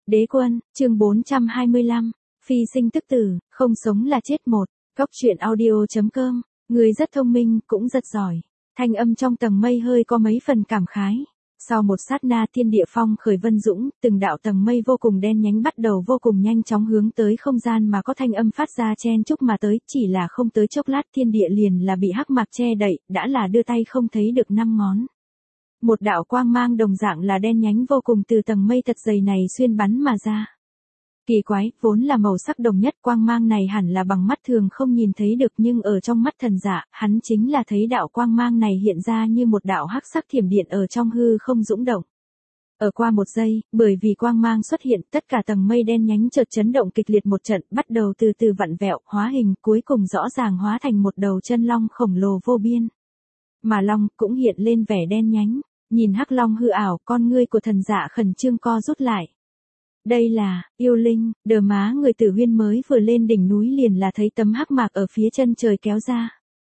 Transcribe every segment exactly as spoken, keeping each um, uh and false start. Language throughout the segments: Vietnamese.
Đế quân, chương bốn trăm hai mươi lăm, phi sinh tức tử, không sống là chết một. Cóc truyện audio chấm com, người rất thông minh, cũng rất giỏi. Thanh âm trong tầng mây hơi có mấy phần cảm khái. Sau một sát na thiên địa phong khởi vân dũng, từng đạo tầng mây vô cùng đen nhánh bắt đầu vô cùng nhanh chóng hướng tới không gian mà có thanh âm phát ra chen chúc mà tới, chỉ là không tới chốc lát thiên địa liền là bị hắc mạc che đậy, đã là đưa tay không thấy được năm ngón. Một đạo quang mang đồng dạng là đen nhánh vô cùng từ tầng mây thật dày này xuyên bắn mà ra. Kỳ quái, vốn là màu sắc đồng nhất, quang mang này hẳn là bằng mắt thường không nhìn thấy được, nhưng ở trong mắt thần giả, hắn chính là thấy đạo quang mang này hiện ra như một đạo hắc sắc thiểm điện ở trong hư không dũng động. Ở qua một giây, bởi vì quang mang xuất hiện, tất cả tầng mây đen nhánh chợt chấn động kịch liệt một trận, bắt đầu từ từ vặn vẹo, hóa hình, cuối cùng rõ ràng hóa thành một đầu chân long khổng lồ vô biên. Mà long cũng hiện lên vẻ đen nhánh, nhìn hắc long hư ảo, con ngươi của thần giả khẩn trương co rút lại. Đây là, yêu linh, đờ má người Tử Huyên mới vừa lên đỉnh núi liền là thấy tấm hắc mạc ở phía chân trời kéo ra.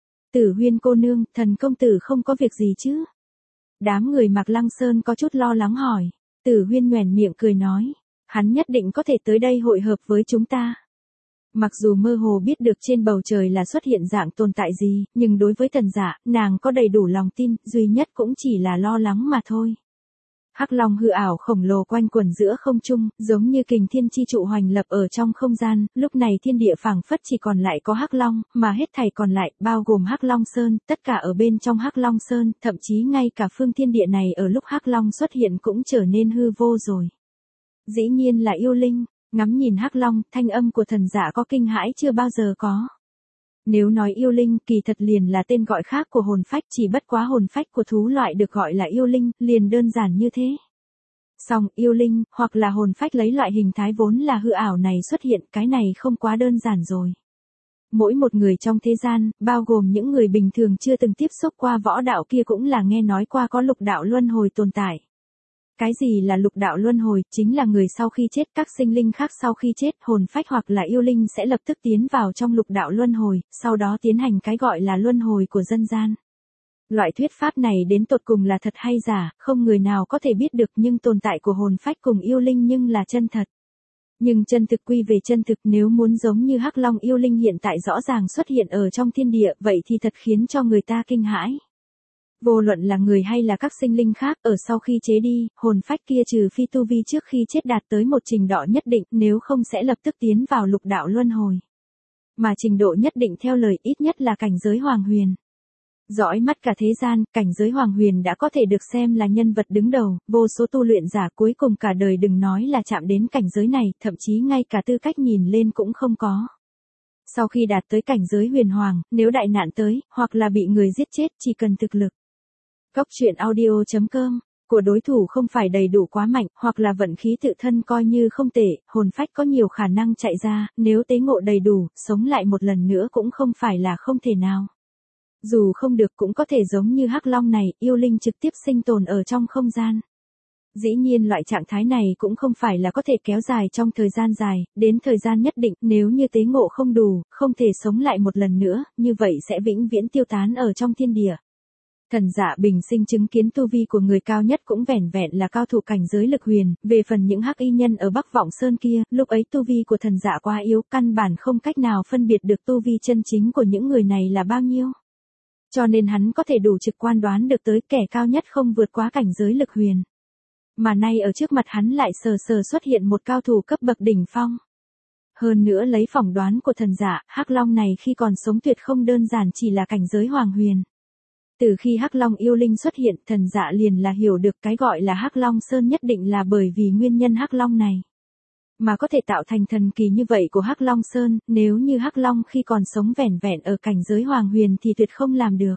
Tử Huyên cô nương, thần công tử không có việc gì chứ? Đám người Mạc Lăng Sơn có chút lo lắng hỏi. Tử Huyên nhoẻn miệng cười nói, hắn nhất định có thể tới đây hội hợp với chúng ta. Mặc dù mơ hồ biết được trên bầu trời là xuất hiện dạng tồn tại gì, nhưng đối với thần giả, nàng có đầy đủ lòng tin, duy nhất cũng chỉ là lo lắng mà thôi. Hắc long hư ảo khổng lồ quanh quẩn giữa không trung, giống như kình thiên chi trụ hoành lập ở trong không gian, lúc này thiên địa phảng phất chỉ còn lại có hắc long, mà hết thảy còn lại, bao gồm hắc long sơn, tất cả ở bên trong hắc long sơn, thậm chí ngay cả phương thiên địa này ở lúc hắc long xuất hiện cũng trở nên hư vô rồi. Dĩ nhiên là yêu linh, ngắm nhìn hắc long, thanh âm của thần giả có kinh hãi chưa bao giờ có. Nếu nói yêu linh, kỳ thật liền là tên gọi khác của hồn phách, chỉ bất quá hồn phách của thú loại được gọi là yêu linh, liền đơn giản như thế. Song, yêu linh, hoặc là hồn phách lấy loại hình thái vốn là hư ảo này xuất hiện, cái này không quá đơn giản rồi. Mỗi một người trong thế gian, bao gồm những người bình thường chưa từng tiếp xúc qua võ đạo kia cũng là nghe nói qua có lục đạo luân hồi tồn tại. Cái gì là lục đạo luân hồi, chính là người sau khi chết, các sinh linh khác sau khi chết, hồn phách hoặc là yêu linh sẽ lập tức tiến vào trong lục đạo luân hồi, sau đó tiến hành cái gọi là luân hồi của dân gian. Loại thuyết pháp này đến tột cùng là thật hay giả, không người nào có thể biết được, nhưng tồn tại của hồn phách cùng yêu linh nhưng là chân thật. Nhưng chân thực quy về chân thực, nếu muốn giống như hắc long yêu linh hiện tại rõ ràng xuất hiện ở trong thiên địa, vậy thì thật khiến cho người ta kinh hãi. Vô luận là người hay là các sinh linh khác, ở sau khi chế đi, hồn phách kia trừ phi tu vi trước khi chết đạt tới một trình độ nhất định, nếu không sẽ lập tức tiến vào lục đạo luân hồi. Mà trình độ nhất định theo lời ít nhất là cảnh giới hoàng huyền. Dõi mắt cả thế gian, cảnh giới hoàng huyền đã có thể được xem là nhân vật đứng đầu, vô số tu luyện giả cuối cùng cả đời đừng nói là chạm đến cảnh giới này, thậm chí ngay cả tư cách nhìn lên cũng không có. Sau khi đạt tới cảnh giới huyền hoàng, nếu đại nạn tới, hoặc là bị người giết chết, chỉ cần thực lực. Cóc truyện audio chấm com, của đối thủ không phải đầy đủ quá mạnh, hoặc là vận khí tự thân coi như không tệ, hồn phách có nhiều khả năng chạy ra, nếu tế ngộ đầy đủ, sống lại một lần nữa cũng không phải là không thể nào. Dù không được cũng có thể giống như hắc long này, yêu linh trực tiếp sinh tồn ở trong không gian. Dĩ nhiên loại trạng thái này cũng không phải là có thể kéo dài trong thời gian dài, đến thời gian nhất định, nếu như tế ngộ không đủ, không thể sống lại một lần nữa, như vậy sẽ vĩnh viễn tiêu tán ở trong thiên địa. Thần giả bình sinh chứng kiến tu vi của người cao nhất cũng vẻn vẹn là cao thủ cảnh giới lực huyền, về phần những hắc y nhân ở Bắc Vọng Sơn kia, lúc ấy tu vi của thần giả quá yếu, căn bản không cách nào phân biệt được tu vi chân chính của những người này là bao nhiêu. Cho nên hắn có thể đủ trực quan đoán được tới kẻ cao nhất không vượt quá cảnh giới lực huyền. Mà nay ở trước mặt hắn lại sờ sờ xuất hiện một cao thủ cấp bậc đỉnh phong. Hơn nữa lấy phỏng đoán của thần giả, hắc long này khi còn sống tuyệt không đơn giản chỉ là cảnh giới hoàng huyền. Từ khi hắc long yêu linh xuất hiện, thần dạ liền là hiểu được cái gọi là hắc long sơn nhất định là bởi vì nguyên nhân hắc long này. Mà có thể tạo thành thần kỳ như vậy của hắc long sơn, nếu như hắc long khi còn sống vẻn vẹn ở cảnh giới hoàng huyền thì tuyệt không làm được.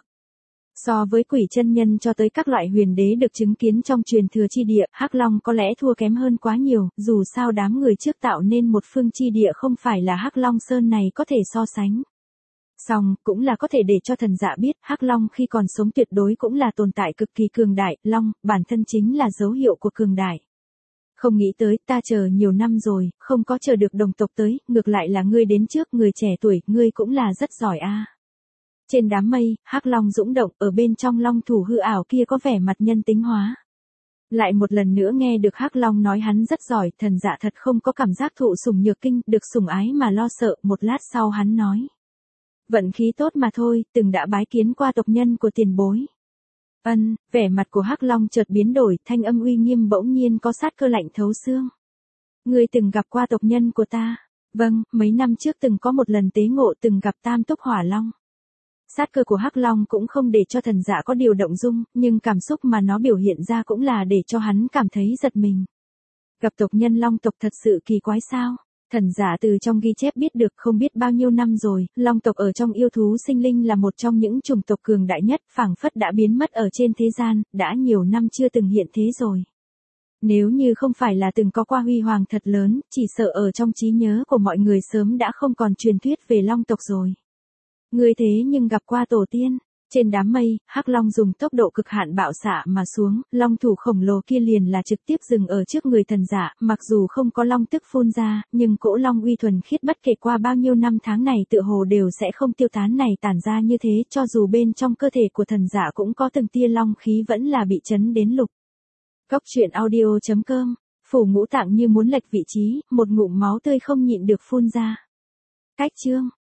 So với quỷ chân nhân cho tới các loại huyền đế được chứng kiến trong truyền thừa chi địa, hắc long có lẽ thua kém hơn quá nhiều, dù sao đám người trước tạo nên một phương chi địa không phải là hắc long sơn này có thể so sánh. Song, cũng là có thể để cho thần dạ biết, hắc long khi còn sống tuyệt đối cũng là tồn tại cực kỳ cường đại, long, bản thân chính là dấu hiệu của cường đại. Không nghĩ tới, ta chờ nhiều năm rồi, không có chờ được đồng tộc tới, ngược lại là ngươi đến trước, người trẻ tuổi, ngươi cũng là rất giỏi a. À. Trên đám mây, hắc long dũng động, ở bên trong long thủ hư ảo kia có vẻ mặt nhân tính hóa. Lại một lần nữa nghe được Hắc Long nói hắn rất giỏi, Thần Dạ thật không có cảm giác thụ sủng nhược kinh, được sủng ái mà lo sợ, một lát sau hắn nói. Vận khí tốt mà thôi, từng đã bái kiến qua tộc nhân của tiền bối. Ân, vẻ mặt của Hắc Long chợt biến đổi, thanh âm uy nghiêm bỗng nhiên có sát cơ lạnh thấu xương. Ngươi từng gặp qua tộc nhân của ta? Vâng, mấy năm trước từng có một lần tế ngộ từng gặp Tam Túc Hỏa Long. Sát cơ của Hắc Long cũng không để cho Thần Dạ có điều động dung, nhưng cảm xúc mà nó biểu hiện ra cũng là để cho hắn cảm thấy giật mình. Gặp tộc nhân Long tộc thật sự kỳ quái sao? Thần Dạ từ trong ghi chép biết được không biết bao nhiêu năm rồi, Long tộc ở trong yêu thú sinh linh là một trong những chủng tộc cường đại nhất, phảng phất đã biến mất ở trên thế gian, đã nhiều năm chưa từng hiện thế rồi. Nếu như không phải là từng có qua huy hoàng thật lớn, chỉ sợ ở trong trí nhớ của mọi người sớm đã không còn truyền thuyết về Long tộc rồi. Ngươi thế nhưng gặp qua tổ tiên. Trên đám mây, Hắc Long dùng tốc độ cực hạn bạo xạ mà xuống, long thủ khổng lồ kia liền là trực tiếp dừng ở trước người Thần Dạ, mặc dù không có long tức phun ra, nhưng cỗ long uy thuần khiết bất kể qua bao nhiêu năm tháng này tựa hồ đều sẽ không tiêu tán này tản ra như thế, cho dù bên trong cơ thể của Thần Dạ cũng có từng tia long khí vẫn là bị chấn đến lục. Góc truyện audio chấm com, phủ ngũ tạng như muốn lệch vị trí, một ngụm máu tươi không nhịn được phun ra. Cách chương